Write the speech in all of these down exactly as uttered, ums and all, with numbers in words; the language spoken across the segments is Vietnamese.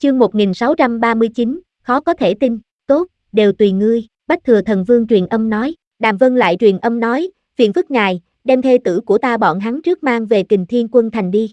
Chương một nghìn sáu trăm ba mươi chín, khó có thể tin, tốt, đều tùy ngươi, Bách Thừa Thần Vương truyền âm nói. Đàm Vân lại truyền âm nói, phiền phức ngài, đem thê tử của ta bọn hắn trước mang về Kình Thiên Quân Thành đi.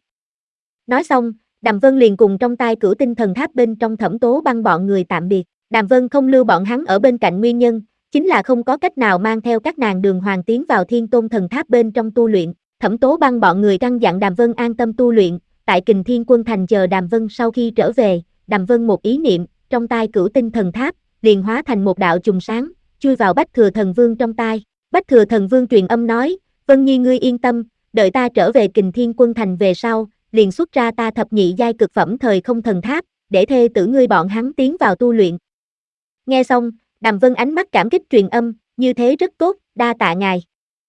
Nói xong, Đàm Vân liền cùng trong tay Cửu Tinh Thần Tháp bên trong Thẩm Tố Băng bọn người tạm biệt. Đàm Vân không lưu bọn hắn ở bên cạnh nguyên nhân, chính là không có cách nào mang theo các nàng đường hoàng tiến vào Thiên Tôn Thần Tháp bên trong tu luyện. Thẩm Tố Băng bọn người căn dặn Đàm Vân an tâm tu luyện, tại Kình Thiên Quân Thành chờ Đàm Vân sau khi trở về, Đàm Vân một ý niệm, trong tay Cửu Tinh Thần Tháp, liền hóa thành một đạo chùm sáng, chui vào Bách Thừa Thần Vương trong tay. Bách Thừa Thần Vương truyền âm nói, Vân Nhi ngươi yên tâm, đợi ta trở về Kình Thiên Quân Thành về sau, liền xuất ra ta thập nhị giai cực phẩm thời không thần tháp, để thê tử ngươi bọn hắn tiến vào tu luyện. Nghe xong, Đàm Vân ánh mắt cảm kích truyền âm, như thế rất tốt, đa tạ ngài.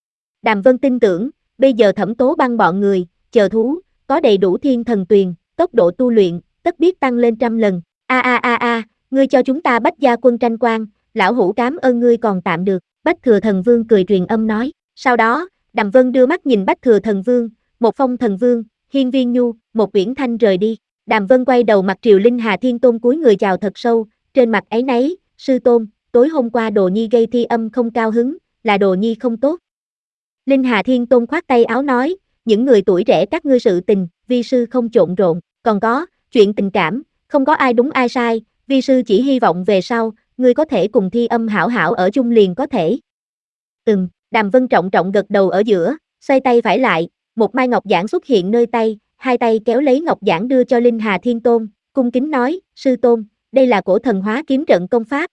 Đàm Vân tin tưởng, bây giờ Thẩm Tố Băng bọn người, chờ thú, có đầy đủ thiên thần tuyền, tốc độ tu luyện, tất biết tăng lên trăm lần. A a a a, ngươi cho chúng ta Bách gia quân tranh quan, lão hủ cảm ơn ngươi còn tạm được, Bách Thừa Thần Vương cười truyền âm nói. Sau đó, Đàm Vân đưa mắt nhìn Bách Thừa Thần Vương, một Phong Thần Vương, Hiên Viên Nhu, một Uyển Thanh rời đi. Đàm Vân quay đầu mặt Triều Linh Hà Thiên Tôn cúi người chào thật sâu, trên mặt áy náy, sư tôn, tối hôm qua Đồ Nhi gây thi âm không cao hứng, là Đồ Nhi không tốt. Linh Hà Thiên Tôn khoát tay áo nói, những người tuổi trẻ các ngươi sự tình, vi sư không trộn rộn, còn có, chuyện tình cảm, không có ai đúng ai sai, vi sư chỉ hy vọng về sau, ngươi có thể cùng thi âm hảo hảo ở chung liền có thể. Ừm, Đàm Vân trọng trọng gật đầu ở giữa, xoay tay phải lại, một mai ngọc giản xuất hiện nơi tay, hai tay kéo lấy ngọc giản đưa cho Linh Hà Thiên Tôn, cung kính nói, sư tôn, đây là cổ thần hóa kiếm trận công pháp.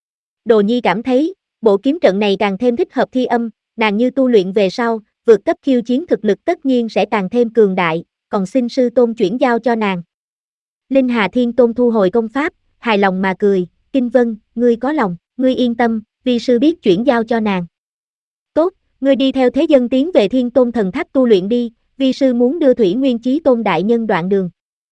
Đồ Nhi cảm thấy, bộ kiếm trận này càng thêm thích hợp thi âm, nàng như tu luyện về sau, vượt cấp khiêu chiến thực lực tất nhiên sẽ càng thêm cường đại, còn xin sư tôn chuyển giao cho nàng. Linh Hà Thiên Tôn thu hồi công pháp, hài lòng mà cười, Kinh Vân, ngươi có lòng, ngươi yên tâm, vi sư biết chuyển giao cho nàng. Tốt, ngươi đi theo thế dân tiến về Thiên Tôn Thần Tháp tu luyện đi, vi sư muốn đưa Thủy Nguyên Chí Tôn đại nhân đoạn đường.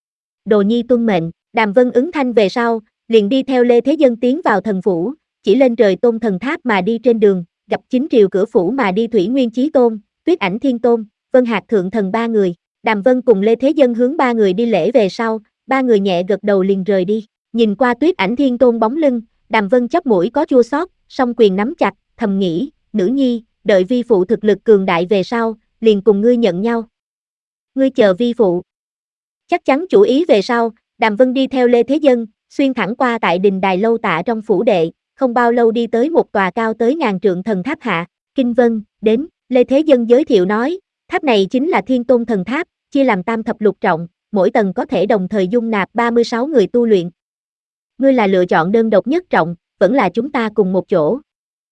Đồ Nhi tuân mệnh, Đàm Vân ứng thanh về sau, liền đi theo Lê Thế Dân tiến vào thần phủ, chỉ lên trời Tôn Thần Tháp mà đi trên đường, gặp chính triều cửa phủ mà đi Thủy Nguyên Chí Tôn, Tuyết Ảnh Thiên Tôn, Vân Hạc Thượng Thần ba người. Đàm Vân cùng Lê Thế Dân hướng ba người đi lễ về sau, ba người nhẹ gật đầu liền rời đi. Nhìn qua Tuyết Ảnh Thiên Tôn bóng lưng, Đàm Vân chóp mũi có chua xót, song quyền nắm chặt, thầm nghĩ, nữ nhi, đợi vi phụ thực lực cường đại về sau, liền cùng ngươi nhận nhau. Ngươi chờ vi phụ. Chắc chắn chủ ý về sau, Đàm Vân đi theo Lê Thế Dân, xuyên thẳng qua tại đình đài lâu tạ trong phủ đệ, không bao lâu đi tới một tòa cao tới ngàn trượng thần tháp hạ. Kinh Vân, đến, Lê Thế Dân giới thiệu nói, tháp này chính là Thiên Tôn Thần Tháp, chia làm tam thập lục trọng, mỗi tầng có thể đồng thời dung nạp ba mươi sáu người tu luyện. Ngươi là lựa chọn đơn độc nhất trọng, vẫn là chúng ta cùng một chỗ.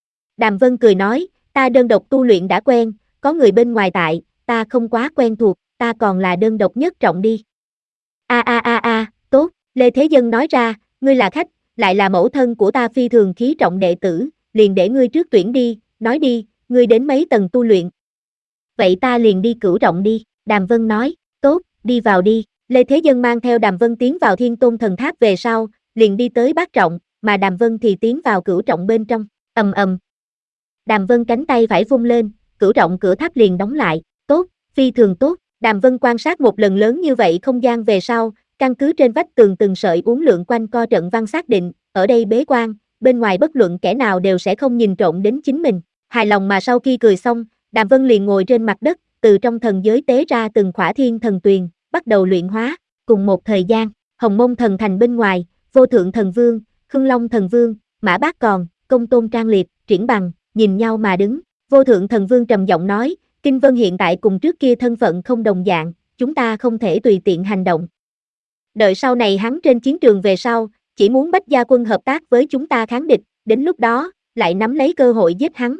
Đàm Vân cười nói, ta đơn độc tu luyện đã quen, có người bên ngoài tại, ta không quá quen thuộc, ta còn là đơn độc nhất trọng đi. A a a a, tốt, Lê Thế Dân nói ra, ngươi là khách, lại là mẫu thân của ta phi thường khí trọng đệ tử, liền để ngươi trước tuyển đi, nói đi, ngươi đến mấy tầng tu luyện. Vậy ta liền đi cửu trọng đi, Đàm Vân nói, tốt, đi vào đi. Lê Thế Dân mang theo Đàm Vân tiến vào Thiên Tôn Thần Tháp về sau, liền đi tới bát trọng, mà Đàm Vân thì tiến vào cửu trọng bên trong, ầm ầm. Đàm Vân cánh tay phải vung lên, cửu trọng cửa tháp liền đóng lại, tốt, phi thường tốt. Đàm Vân quan sát một lần lớn như vậy không gian về sau, căn cứ trên vách tường từng sợi uốn lượn quanh co trận văn xác định, ở đây bế quan, bên ngoài bất luận kẻ nào đều sẽ không nhìn trộm đến chính mình. Hài lòng mà sau khi cười xong, Đàm Vân liền ngồi trên mặt đất, từ trong thần giới tế ra từng khỏa thiên thần tuyền, bắt đầu luyện hóa. Cùng một thời gian, Hồng Mông Thần Thành bên ngoài, Vô Thượng Thần Vương, Khương Long Thần Vương, Mã Bác Còn, Công Tôn Trang Liệt, Triển Bằng, nhìn nhau mà đứng. Vô Thượng Thần Vương trầm giọng nói, Kinh Vân hiện tại cùng trước kia thân phận không đồng dạng, chúng ta không thể tùy tiện hành động. Đợi sau này hắn trên chiến trường về sau, chỉ muốn Bách gia quân hợp tác với chúng ta kháng địch, đến lúc đó, lại nắm lấy cơ hội giết hắn.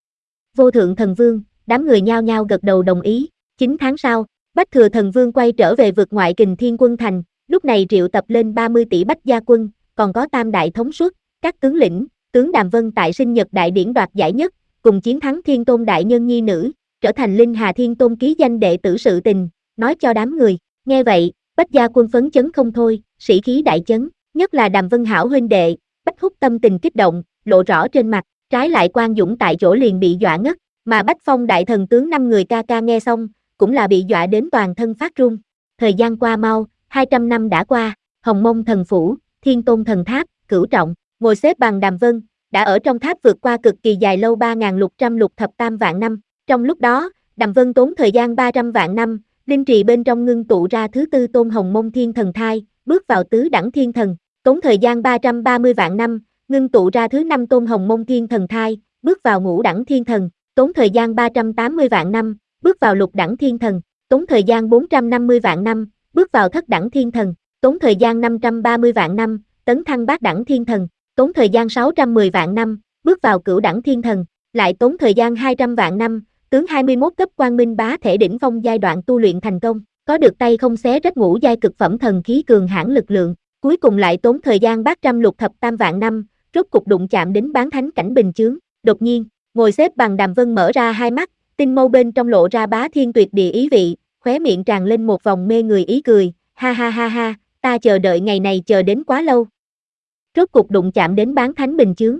Vô Thượng Thần Vương, đám người nhao nhao gật đầu đồng ý. chín tháng sau, Bách Thừa Thần Vương quay trở về vực ngoại Kình Thiên Quân Thành, lúc này triệu tập lên ba mươi tỷ Bách gia quân, còn có tam đại thống suất, các tướng lĩnh, tướng Đàm Vân tại sinh nhật đại điển đoạt giải nhất, cùng chiến thắng Thiên Tôn đại nhân nhi nữ, trở thành Linh Hà Thiên Tôn ký danh đệ tử sự tình, nói cho đám người. Nghe vậy, Bách gia quân phấn chấn không thôi, sĩ khí đại chấn, nhất là Đàm Vân hảo huynh đệ, Bách Húc tâm tình kích động, lộ rõ trên mặt, trái lại Quan Dũng tại chỗ liền bị dọa ngất, mà Bách Phong đại thần tướng năm người ca ca nghe xong, cũng là bị dọa đến toàn thân phát run. Thời gian qua mau, hai trăm năm đã qua, Hồng Mông Thần Phủ, Thiên Tôn Thần Tháp, Cửu Trọng, ngồi xếp bằng Đàm Vân, đã ở trong tháp vượt qua cực kỳ dài lâu ba nghìn lục trăm lục thập tam vạn năm. Trong lúc đó, Đàm Vân tốn thời gian ba trăm vạn năm, linh trì bên trong ngưng tụ ra thứ tư tôn Hồng Mông Thiên Thần Thai, bước vào tứ đẳng thiên thần, tốn thời gian ba trăm ba mươi vạn năm, ngưng tụ ra thứ năm tôn Hồng Mông Thiên Thần Thai, bước vào ngũ đẳng thiên thần, tốn thời gian ba trăm tám mươi vạn năm, bước vào lục đẳng thiên thần, tốn thời gian bốn trăm năm mươi vạn năm, bước vào thất đẳng thiên thần, tốn thời gian năm trăm ba mươi vạn năm, tấn thăng bát đẳng thiên thần, tốn thời gian sáu trăm mười vạn năm, bước vào cửu đẳng thiên thần, lại tốn thời gian hai trăm vạn năm, tướng hai mươi mốt cấp quang minh bá thể đỉnh phong giai đoạn tu luyện thành công, có được tay không xé rách ngũ giai cực phẩm thần khí cường hãn lực lượng, cuối cùng lại tốn thời gian bát trăm lục thập tam vạn năm, rốt cục đụng chạm đến bán thánh cảnh bình chướng. Đột nhiên, ngồi xếp bằng Đàm Vân mở ra hai mắt, tinh mâu bên trong lộ ra bá thiên tuyệt địa ý vị, khóe miệng tràn lên một vòng mê người ý cười, ha ha ha ha, ta chờ đợi ngày này chờ đến quá lâu. Rốt cục đụng chạm đến bán thánh bình chướng.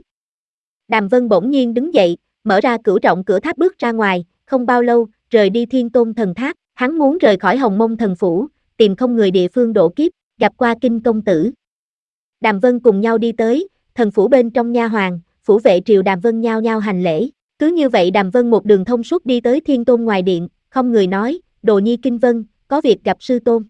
Đàm Vân bỗng nhiên đứng dậy, mở ra cửu trọng cửa tháp bước ra ngoài, không bao lâu, rời đi Thiên Tôn Thần Tháp, hắn muốn rời khỏi Hồng Mông Thần Phủ, tìm không người địa phương độ kiếp, gặp qua Kinh công tử. Đàm Vân cùng nhau đi tới, thần phủ bên trong nha hoàn, phủ vệ triều Đàm Vân nhao nhao hành lễ, cứ như vậy Đàm Vân một đường thông suốt đi tới Thiên Tôn ngoài điện, không người nói, đồ nhi Kinh Vân, có việc gặp sư tôn.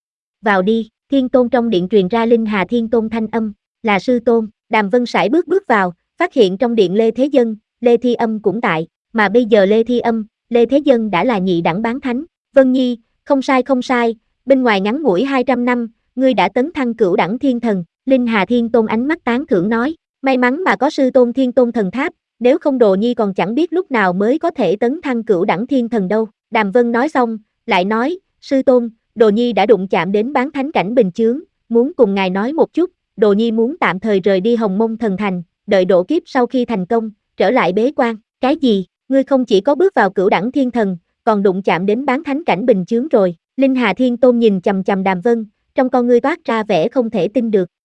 Vào đi, Thiên Tôn trong điện truyền ra Linh Hà Thiên Tôn thanh âm, là sư tôn. Đàm Vân sải bước bước vào, phát hiện trong điện Lê Thế Dân, Lê Thi Âm cũng tại, mà bây giờ Lê Thi Âm, Lê Thế Dân đã là nhị đẳng bán thánh. Vân Nhi, không sai không sai, bên ngoài ngắn ngủi hai trăm năm, ngươi đã tấn thăng cửu đẳng thiên thần. Linh Hà Thiên Tôn ánh mắt tán thưởng nói, may mắn mà có sư tôn Thiên Tôn Thần Tháp, nếu không đồ nhi còn chẳng biết lúc nào mới có thể tấn thăng cửu đẳng thiên thần đâu. Đàm Vân nói xong, lại nói, sư tôn, đồ nhi đã đụng chạm đến bán thánh cảnh bình chướng, muốn cùng ngài nói một chút, đồ nhi muốn tạm thời rời đi Hồng Mông Thần Thành, đợi độ kiếp sau khi thành công, trở lại bế quan. Cái gì, ngươi không chỉ có bước vào cửu đẳng thiên thần, còn đụng chạm đến bán thánh cảnh bình chướng rồi. Linh Hà Thiên Tôn nhìn chằm chằm Đàm Vân, trong con ngươi toát ra vẻ không thể tin được.